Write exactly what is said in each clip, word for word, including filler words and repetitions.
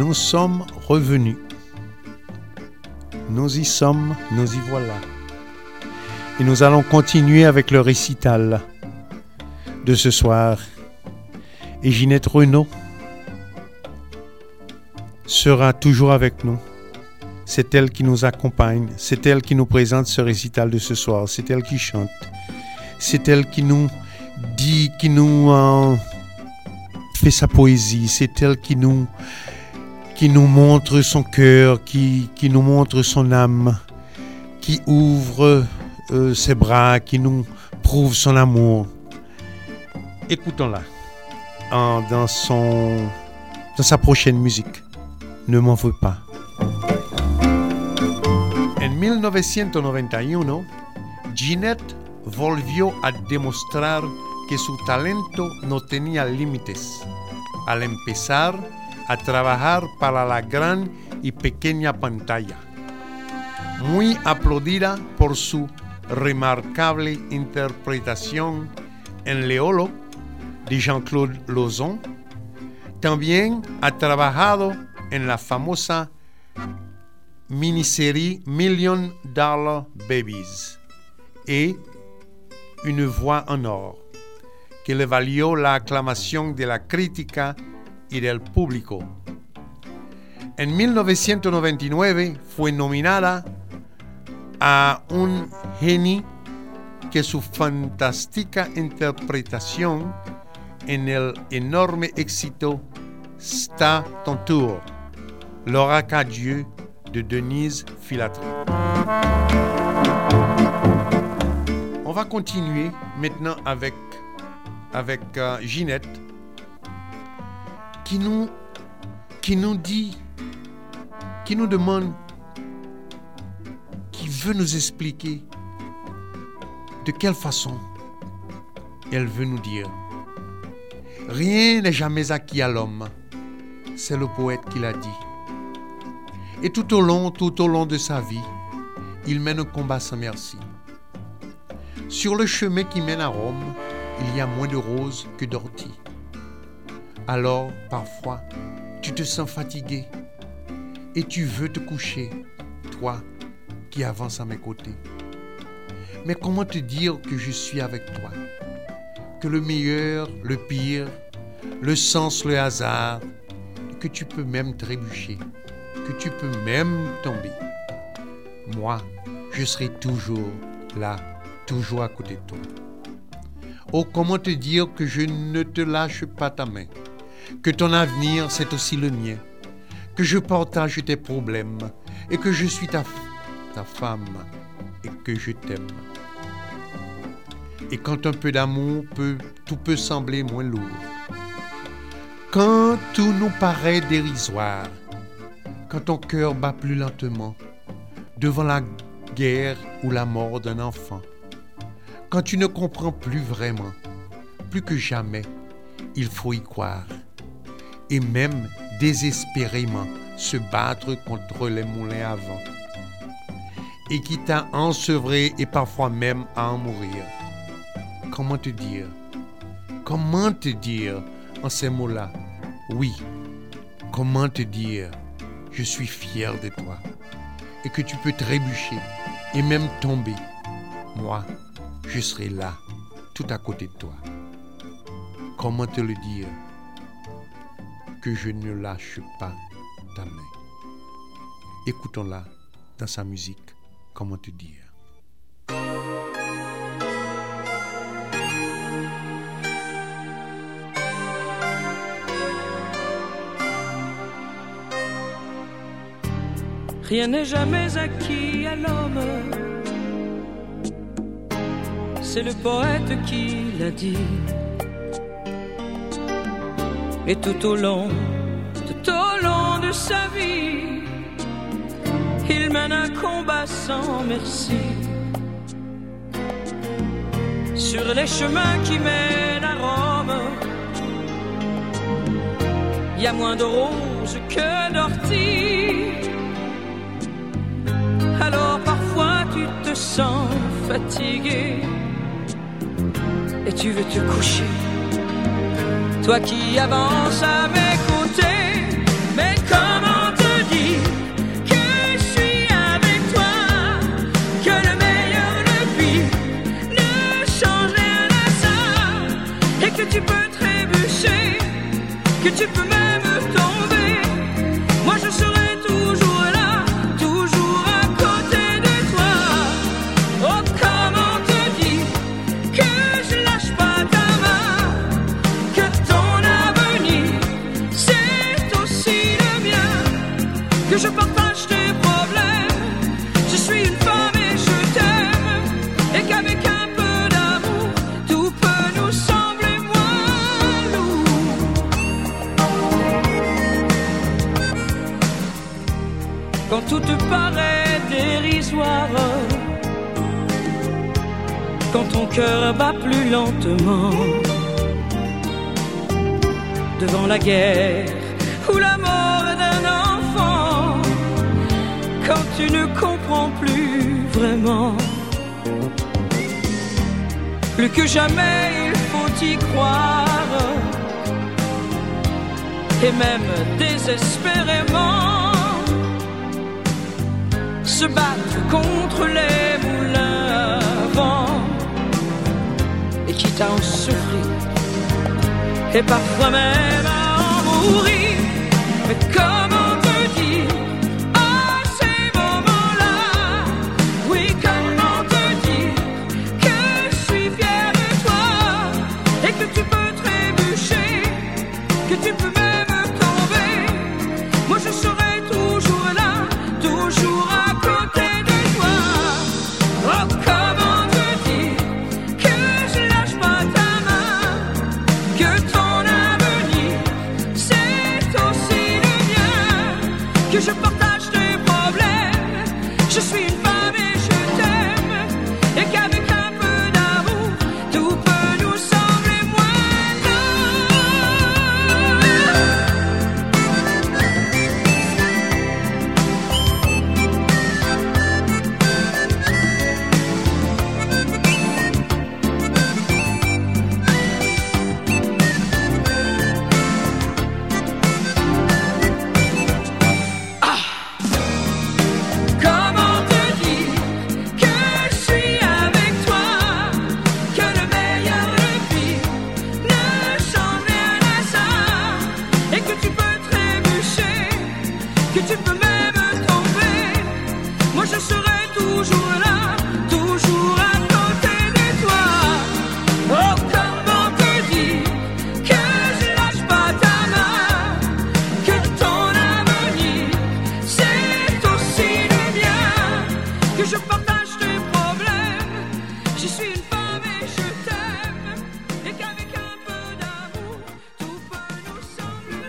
nous sommes revenus. Nous y sommes, nous y voilà. Et nous allons continuer avec le récital de ce soir. Et Ginette Renaud sera toujours avec nous. C'est elle qui nous accompagne, c'est elle qui nous présente ce récital de ce soir, c'est elle qui chante, c'est elle qui nous dit, qui nous euh, fait sa poésie, c'est elle qui nous, qui nous montre son cœur, qui, qui nous montre son âme, qui ouvre euh, ses bras, qui nous prouve son amour. Écoutons-la en, dans, son, dans sa prochaine musique. Ne m'en veux pas. En mil novecientos noventa y uno, Ginette volvió a demostrar que su talento no tenía límites al empezar a trabajar para la gran y pequeña pantalla. Muy aplaudida por su remarcable interpretación en Léolo de Jean-Claude Lauzon, también ha trabajado en la famosa minisérie Million Dollar Babies et Une voix en or, que le valió la aclamación de la crítica y del público. En mil novecientos noventa y nueve fue nominada a un Genie que su fantástica interpretación en el enorme éxito C'est ton tour, l'Oracadieu de Denise Filatry. On va continuer maintenant avec, avec euh, Ginette qui nous, qui nous dit, qui nous demande, qui veut nous expliquer de quelle façon elle veut nous dire. Rien n'est jamais acquis à l'homme, c'est le poète qui l'a dit. Et tout au long, tout au long de sa vie, il mène un combat sans merci. Sur le chemin qui mène à Rome, il y a moins de roses que d'orties. Alors, parfois, tu te sens fatigué et tu veux te coucher, toi qui avances à mes côtés. Mais comment te dire que je suis avec toi? Que le meilleur, le pire, le sens, le hasard, que tu peux même trébucher, que tu peux même tomber. Moi, je serai toujours là, toujours à côté de toi. Oh, comment te dire que je ne te lâche pas ta main, que ton avenir, c'est aussi le mien, que je partage tes problèmes et que je suis ta, ta femme et que je t'aime. Et quand un peu d'amour peut, tout peut sembler moins lourd. Quand tout nous paraît dérisoire, quand ton cœur bat plus lentement devant la guerre ou la mort d'un enfant, quand tu ne comprends plus vraiment, plus que jamais, il faut y croire. Et même désespérément se battre contre les moulins à vent. Et qui t'a ensevré et parfois même à en mourir. Comment te dire? Comment te dire en ces mots-là? Oui, comment te dire? Je suis fier de toi et que tu peux trébucher et même tomber. Moi, je serai là, tout à côté de toi. Comment te le dire? Que je ne lâche pas ta main. Écoutons-la dans sa musique. Comment te dire? Rien n'est jamais acquis à l'homme, c'est le poète qui l'a dit. Et tout au long, tout au long de sa vie, il mène un combat sans merci. Sur les chemins qui mènent à Rome, il y a moins de roses que d'orties. Alors parfois tu te sens fatigué et tu veux te coucher. Toi qui avances à mes côtés, mais comme que tu peux trébucher, que tu peux même tomber. Moi je serai toujours là, toujours à côté de toi. Oh, comment te dire que je lâche pas ta main, que ton avenir c'est aussi le mien, que je partage tes problèmes. Je suis une femme et je t'aime, et qu'avec un peu d'amour tout peut nous sembler moins lourd. Quand tout te paraît dérisoire, quand ton cœur bat plus lentement, devant la guerre ou la mort d'un enfant, quand tu ne comprends plus vraiment, plus que jamais il faut y croire, et même désespérément se battre contre les moulins à vent, et quitte à en souffrir et parfois même à en mourir. Mais comment te dire à ces moments-là, oui, comment te dire que je suis fier de toi, et que tu peux trébucher, que tu peux même tomber. Moi je serai toujours là, toujours à côté de toi. Oh, comment te dire que je lâche pas ta main, que ton avenir c'est aussi le mien, que je partage tes problèmes. Je suis une femme et je t'aime, et qu'avec un peu d'amour tout peut nous sembler moins Comment te dire que je suis avec toi, que le meilleur, le pire ne change rien à ça, et que tu peux trébucher, que tu peux même tomber. Moi je serai toujours là, toujours à côté de toi. Oh, comment te dire que je lâche pas ta main, que ton avenir c'est aussi le mien, que je partage tes problèmes. Je suis une femme et je t'aime, et qu'avec un peu d'amour tout peut nous sembler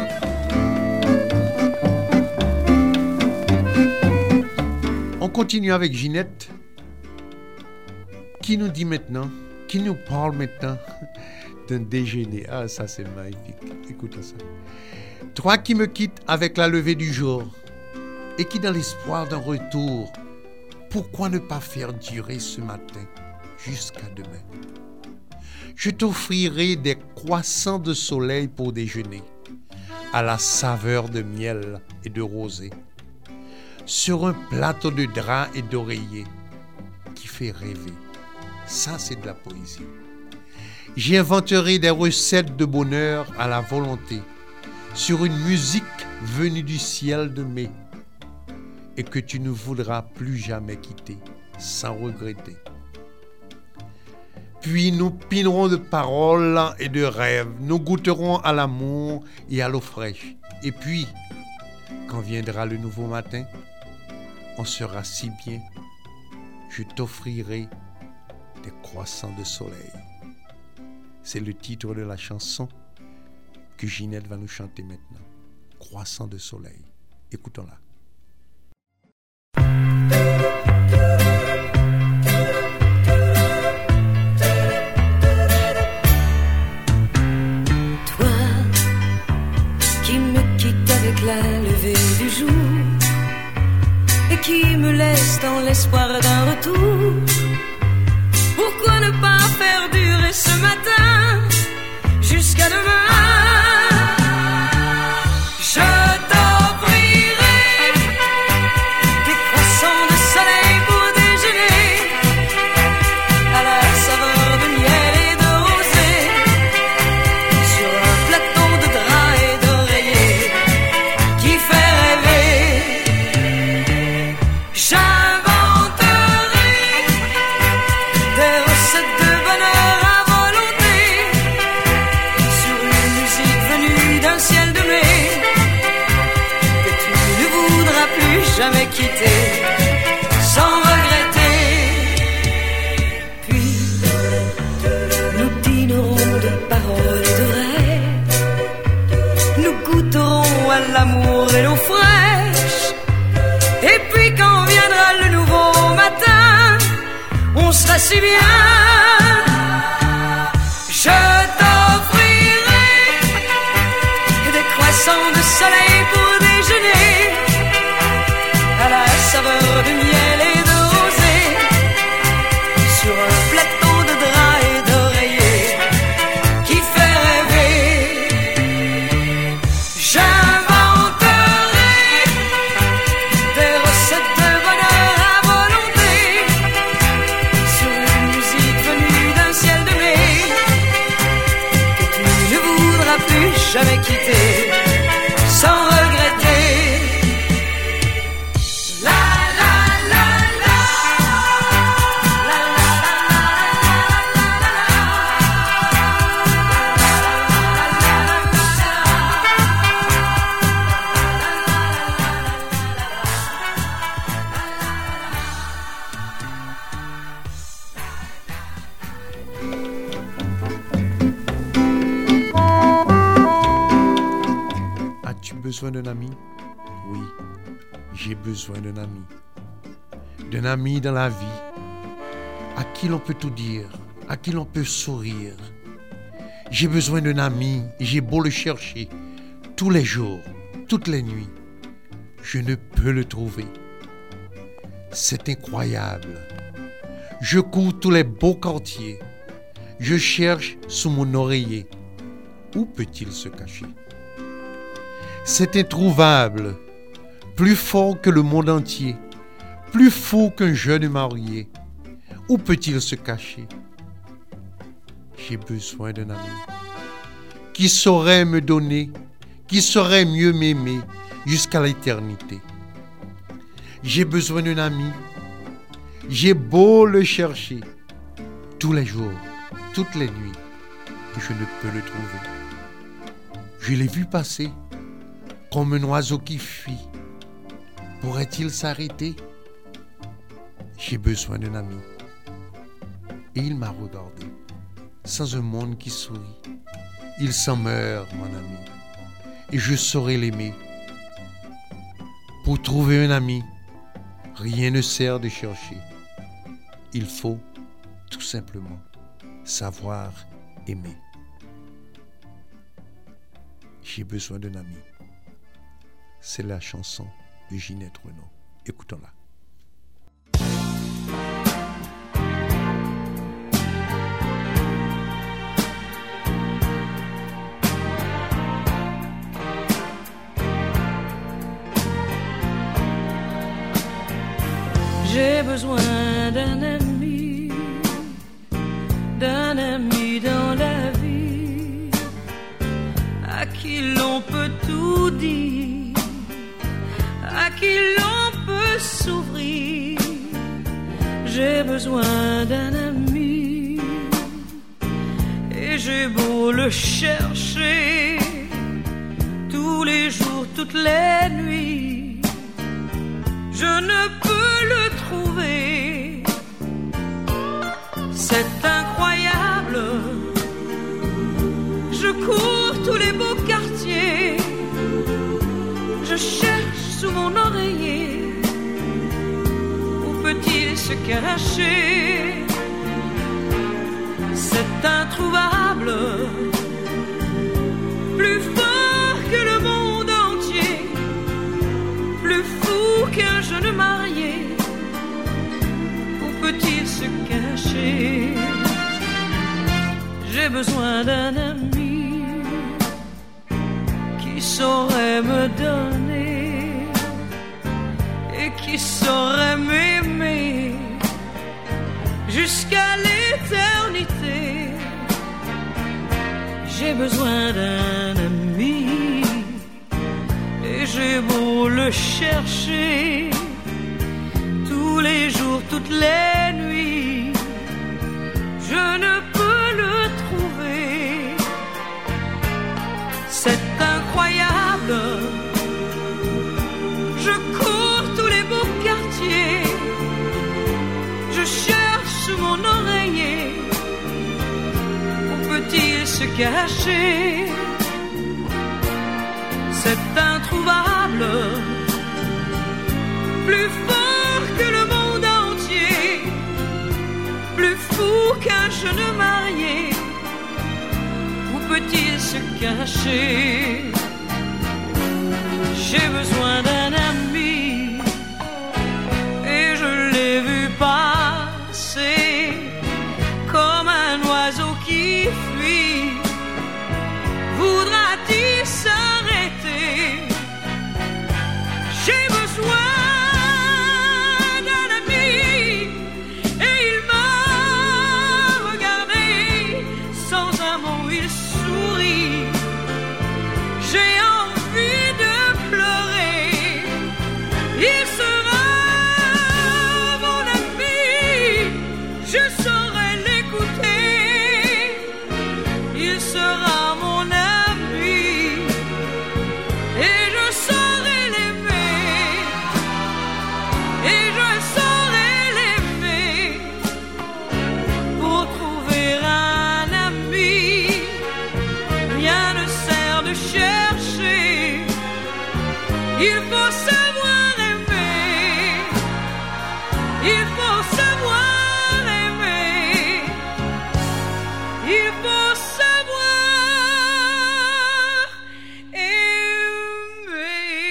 moins. On continue avec Ginette, qui nous dit maintenant, qui nous parle maintenant d'un déjeuner. Ah, ça c'est magnifique. Écoute ça. Toi qui me quittes avec la levée du jour, et qui dans l'espoir d'un retour, pourquoi ne pas faire durer ce matin jusqu'à demain? Je t'offrirai des croissants de soleil pour déjeuner, à la saveur de miel et de rosée, sur un plateau de drap et d'oreiller qui fait rêver. Ça, c'est de la poésie. J'inventerai des recettes de bonheur à la volonté, sur une musique venue du ciel de mai, et que tu ne voudras plus jamais quitter, sans regretter. Puis nous pinerons de paroles et de rêves, nous goûterons à l'amour et à l'eau fraîche. Et puis, quand viendra le nouveau matin, on sera si bien, je t'offrirai des croissants de soleil. C'est le titre de la chanson que Ginette va nous chanter maintenant. Croissants de soleil. Écoutons-la. Toi qui me quittes avec la levée du jour et qui me laisse dans l'espoir d'un retour, pourquoi ne pas faire durer ce matin jusqu'à demain? Je t'offrirai des croissants de soleil pour déjeuner, à la saveur de miel et de rosée, jamais quitté, sans regretter. Puis nous dînerons de paroles et de rêves, nous goûterons à l'amour et l'eau fraîche. Et puis quand viendra le nouveau matin, on sera si bien. Je t'offrirai des croissants de soleil pour déjeuner, à la saveur de miel et de rosée, sur un plateau de draps et d'oreillers qui fait rêver. J'inventerai des recettes de bonheur à volonté, sur une musique venue d'un ciel de mai, que tu ne voudras plus jamais quitter, sans regretter. La la la la, la la la As-tu besoin d'un ami? Oui, j'ai besoin d'un ami. D'un ami dans la vie, à qui l'on peut tout dire, à qui l'on peut sourire. J'ai besoin d'un ami et j'ai beau le chercher tous les jours, toutes les nuits. Je ne peux le trouver. C'est incroyable. Je cours tous les beaux quartiers. Je cherche sous mon oreiller. Où peut-il se cacher? C'est introuvable, plus fort que le monde entier, plus fou qu'un jeune marié. Où peut-il se cacher? J'ai besoin d'un ami qui saurait me donner, qui saurait mieux m'aimer jusqu'à l'éternité. J'ai besoin d'un ami, j'ai beau le chercher tous les jours, toutes les nuits, et je ne peux le trouver. Je l'ai vu passer comme un oiseau qui fuit. Pourrait-il s'arrêter? J'ai besoin d'un ami. Et il m'a regardé, sans un monde qui sourit. Il s'en meurt, mon ami, et je saurai l'aimer. Pour trouver un ami, rien ne sert de chercher. Il faut, tout simplement, savoir aimer. J'ai besoin d'un ami. C'est la chanson de Ginette Renaud. Écoutons-la. J'ai besoin d'un ami, d'un ami dans la vie, à qui l'on peut tout dire, à qui l'on peut s'ouvrir. J'ai besoin d'un ami, et j'ai beau le chercher tous les jours, toutes les nuits, je ne peux le trouver. C'est incroyable. Je cours tous les beaux quartiers, je cherche sous mon oreiller. Où peut-il se cacher? C'est introuvable, plus fort que le monde entier, plus fou qu'un jeune marié. Où peut-il se cacher? J'ai besoin d'un ami qui saurait me donner et qui saurait m'aimer jusqu'à l'éternité. J'ai besoin d'un ami et j'ai beau le chercher tous les jours, toutes les nuits, je ne peux le trouver. C'est incroyable. Je cours tous les caché. C'est introuvable, plus fort que le monde entier, plus fou qu'un jeune marié. Où peut-il se cacher? J'ai besoin d'un ami et je l'ai vu passer comme un oiseau qui fuit. Voudra-t-il s'arrêter? J'ai besoin d'un ami et il m'a regardé sans un mot, il sourit. J'ai envie de pleurer. Il sera mon ami, je saurai l'écouter. Il sera mon ami et je saurai l'aimer. Et je saurai l'aimer. Pour trouver un ami, rien ne sert de chercher. Il faut savoir aimer. Il faut savoir aimer. Il faut savoir aimer.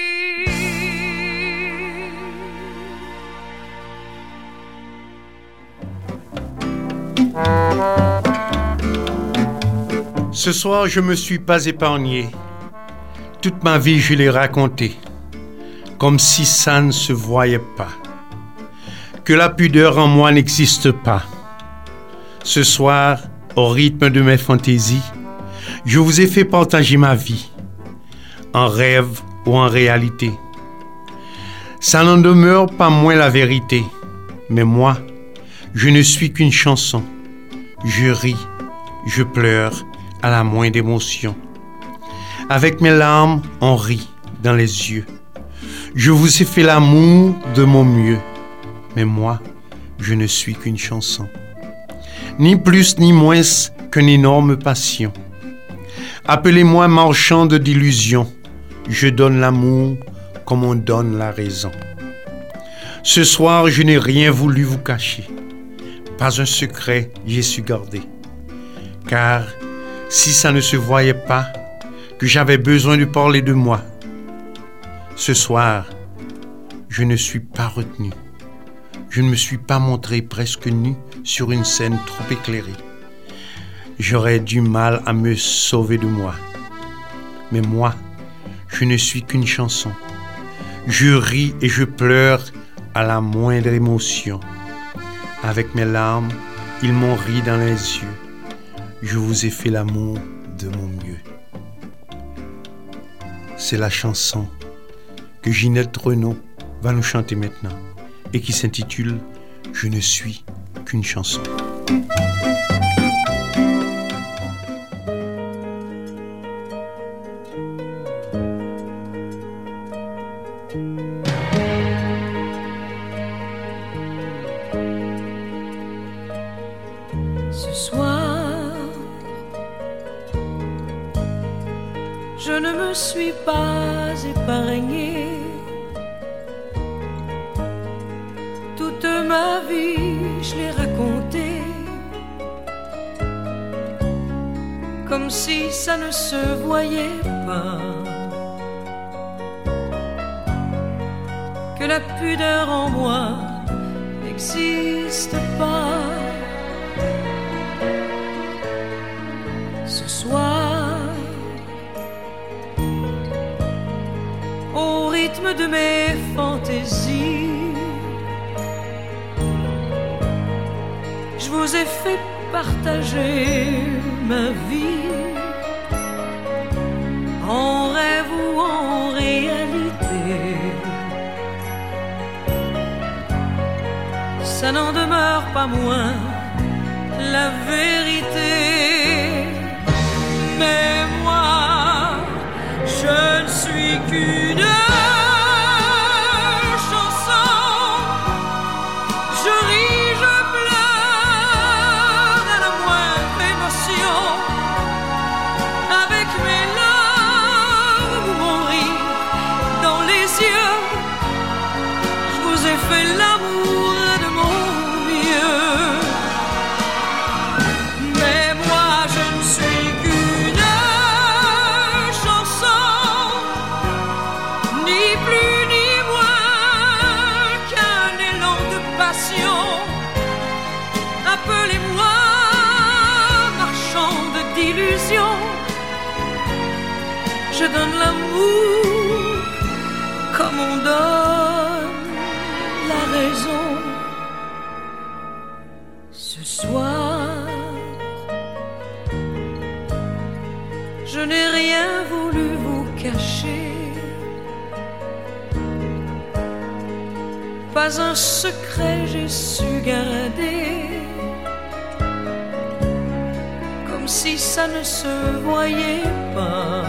Ce soir, je me suis pas épargné. Toute ma vie, je l'ai racontée, comme si ça ne se voyait pas, que la pudeur en moi n'existe pas. Ce soir, au rythme de mes fantaisies, je vous ai fait partager ma vie, en rêve ou en réalité. Ça n'en demeure pas moins la vérité, mais moi, je ne suis qu'une chanson. Je ris, je pleure à la moindre émotion. Avec mes larmes, on rit dans les yeux. Je vous ai fait l'amour de mon mieux, mais moi, je ne suis qu'une chanson. Ni plus ni moins qu'une énorme passion. Appelez-moi marchande d'illusions. Je donne l'amour comme on donne la raison. Ce soir, je n'ai rien voulu vous cacher. Pas un secret j'ai su garder. Car si ça ne se voyait pas, que j'avais besoin de parler de moi, ce soir, je ne suis pas retenu. Je ne me suis pas montré presque nu sur une scène trop éclairée. J'aurais du mal à me sauver de moi. Mais moi, je ne suis qu'une chanson. Je ris et je pleure à la moindre émotion. Avec mes larmes, ils m'ont ri dans les yeux. Je vous ai fait l'amour de mon mieux. C'est la chanson que Ginette Renaud va nous chanter maintenant et qui s'intitule « Je ne suis qu'une chanson ». Ce soir, je ne me suis pas épargnée. Toute ma vie, je l'ai racontée, comme si ça ne se voyait pas, que la pudeur en moi n'existe pas. Ce soir, au rythme de mes fantaisies, je vous ai fait partager ma vie, en rêve ou en réalité. Ça n'en demeure pas moins la vérité. Mais moi, je ne suis qu'une chanson. Je ris, je pleure à la moindre émotion. fait l'amour de mon mieux. Mais moi je ne suis qu'une chanson, ni plus ni moins qu'un élan de passion. Appelez-moi marchande d'illusions. Je donne l'amour comme on donne la raison. Ce soir, je n'ai rien voulu vous cacher, pas un secret j'ai su garder, comme si ça ne se voyait pas,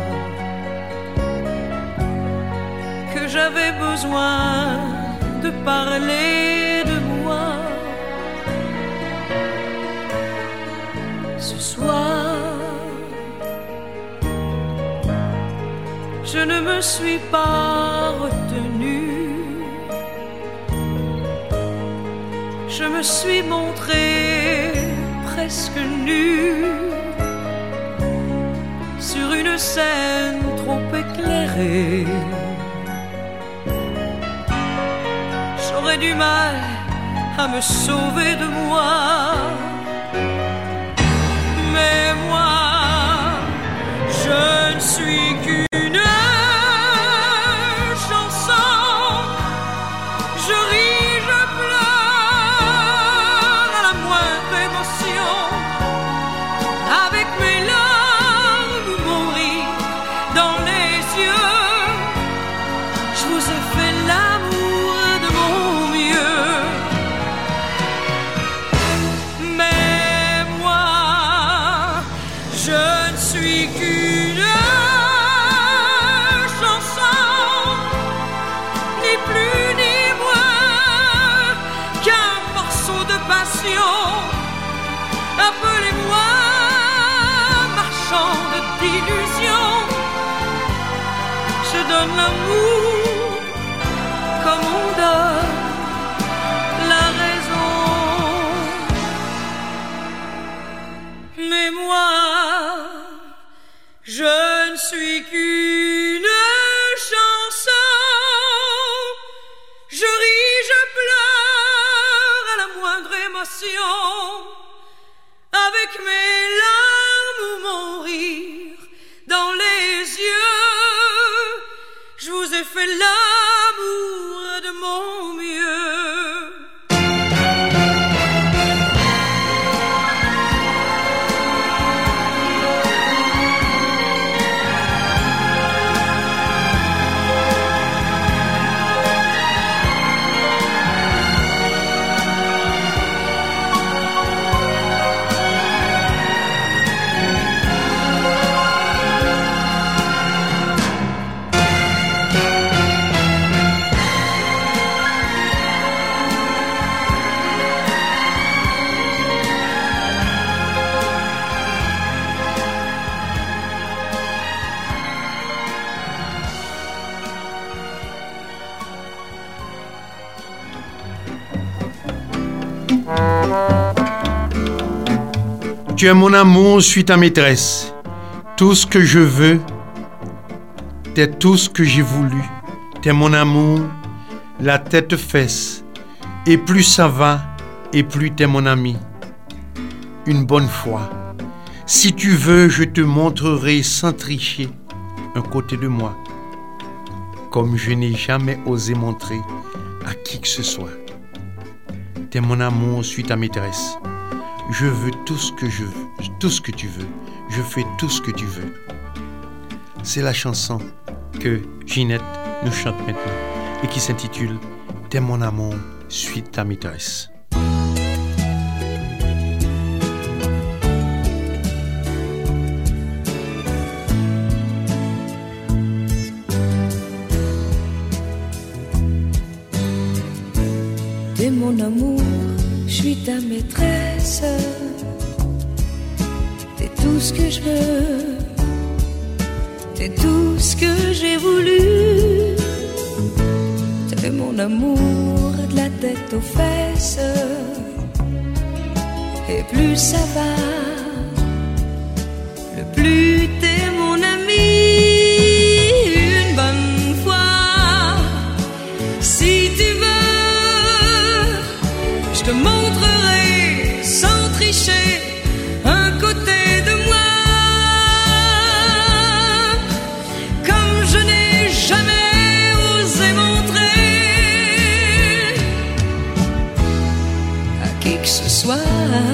que j'avais besoin de parler de moi. Ce soir, je ne me suis pas retenue, je me suis montrée presque nue sur une scène trop éclairée. J'aurais du mal à me sauver de moi, mais moi je ne suis qu'une chanson. Je ris, je pleure à la moindre émotion, avec mes larmes ou mon rire dans les yeux. Je vous ai fait l'amour de mon mieux, mais moi je ne suis qu'une chanson, ni plus ni moins qu'un morceau de passion. Appelez-moi marchande d'illusions. Je donne l'amour comme on donne la raison. Mais moi, je ne suis qu'une chanson. Je ris, je pleure à la moindre émotion, avec mes larmes ou mon rire dans les yeux. Je vous ai fait l'amour de mon mieux. Tu es mon amour, suis ta maîtresse. Tout ce que je veux, t'es tout ce que j'ai voulu. T'es mon amour, la tête fesse. Et plus ça va, et plus t'es mon ami. Une bonne fois. Si tu veux, je te montrerai sans tricher un côté de moi, comme je n'ai jamais osé montrer à qui que ce soit. T'es mon amour, suis ta maîtresse. Je veux tout ce que je veux, tout ce que tu veux. Je fais tout ce que tu veux. C'est la chanson que Ginette nous chante maintenant et qui s'intitule « T'es mon amour, suis ta maîtresse ». T'es mon amour, je suis ta maîtresse. T'es tout ce que je veux, t'es tout ce que j'ai voulu. T'es mon amour, la tête aux fesses, et plus ça va, le plus t'es mon ami. Une bonne fois, si tu veux, je te montrerai sans tricher un côté de moi, comme je n'ai jamais osé montrer à qui que ce soit.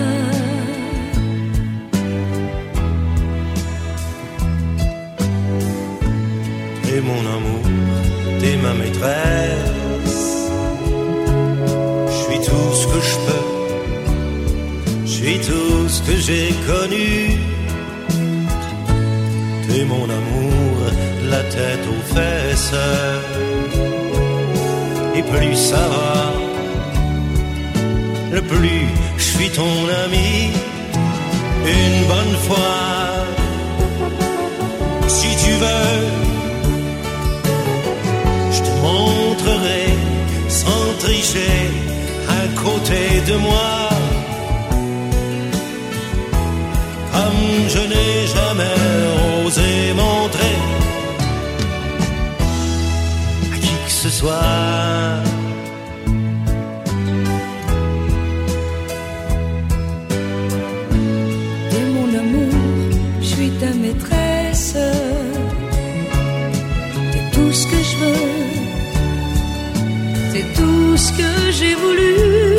T'es mon amour, t'es ma maîtresse, je suis tout ce que je peux, je suis tout ce que j'ai connu. T'es mon amour, la tête aux fesses, et plus ça va, le plus je suis ton ami. Une bonne fois, si tu veux, je te montrerai sans tricher un côté de moi, comme je n'ai jamais osé montrer à qui que ce soit. T'es mon amour, je suis ta maîtresse, t'es tout ce que je veux, t'es tout ce que j'ai voulu.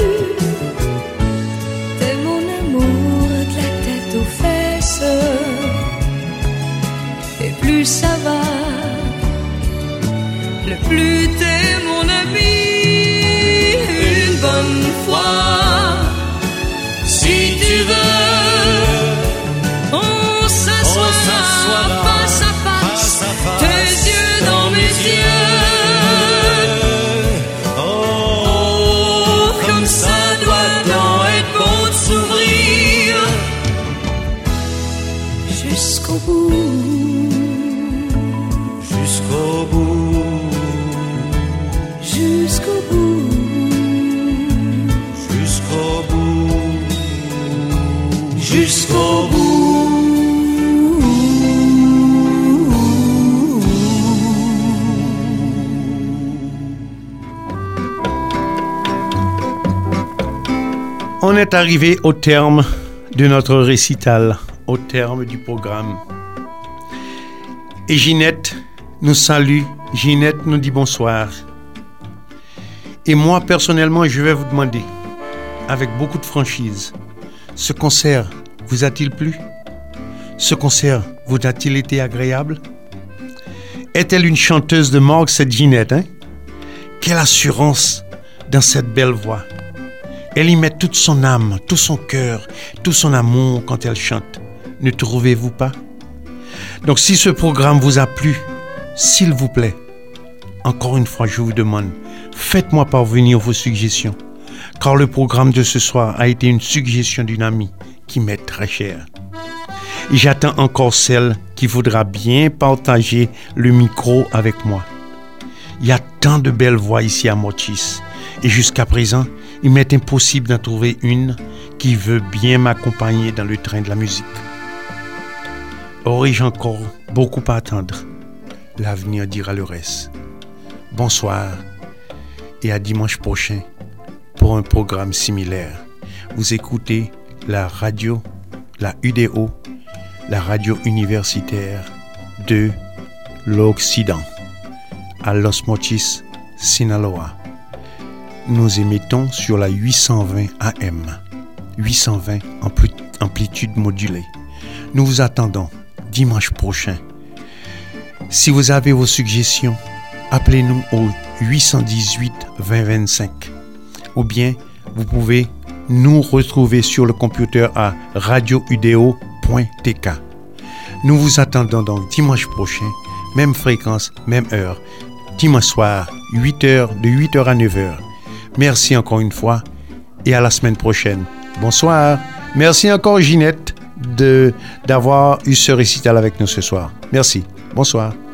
T'es mon amour, de la tête aux fesses, et plus ça va, le plus t'es mon ami. Une bonne fois, si tu veux, on s'assoit face à face, tes yeux dans mes yeux. Oh, comme ça doit tant être bon de s'ouvrir jusqu'au bout, Jusqu'au bout, jusqu'au bout, jusqu'au bout, jusqu'au bout. On est arrivé au terme de notre récital, au terme du programme. Et Ginette nous salue, Ginette nous dit bonsoir. Et moi, personnellement, je vais vous demander, avec beaucoup de franchise, ce concert vous a-t-il plu? Ce concert vous a-t-il été agréable? Est-elle une chanteuse de morgue, cette Ginette, hein? Quelle assurance dans cette belle voix! Elle y met toute son âme, tout son cœur, tout son amour quand elle chante. Ne trouvez-vous pas? Donc si ce programme vous a plu, s'il vous plaît, encore une fois, je vous demande, faites-moi parvenir vos suggestions, car le programme de ce soir a été une suggestion d'une amie qui m'est très chère. Et j'attends encore celle qui voudra bien partager le micro avec moi. Il y a tant de belles voix ici à Mochis, et jusqu'à présent, il m'est impossible d'en trouver une qui veut bien m'accompagner dans le train de la musique. Aurais-je encore beaucoup à attendre? L'avenir dira le reste. Bonsoir et à dimanche prochain pour un programme similaire. Vous écoutez la radio, la U D O, la radio universitaire de l'Occident, à Los Mochis, Sinaloa. Nous émettons sur la huit cent vingt A M, huit cent vingt ampli- amplitude modulée. Nous vous attendons dimanche prochain. Si vous avez vos suggestions, appelez-nous au huit un huit vingt vingt-cinq ou bien vous pouvez nous retrouver sur le computer à radio u d o point t k. Nous vous attendons donc dimanche prochain, même fréquence, même heure, dimanche soir, huit heures, de huit heures à neuf heures. Merci encore une fois et à la semaine prochaine. Bonsoir. Merci encore Ginette de, d'avoir eu ce récital avec nous ce soir. Merci. Bonsoir.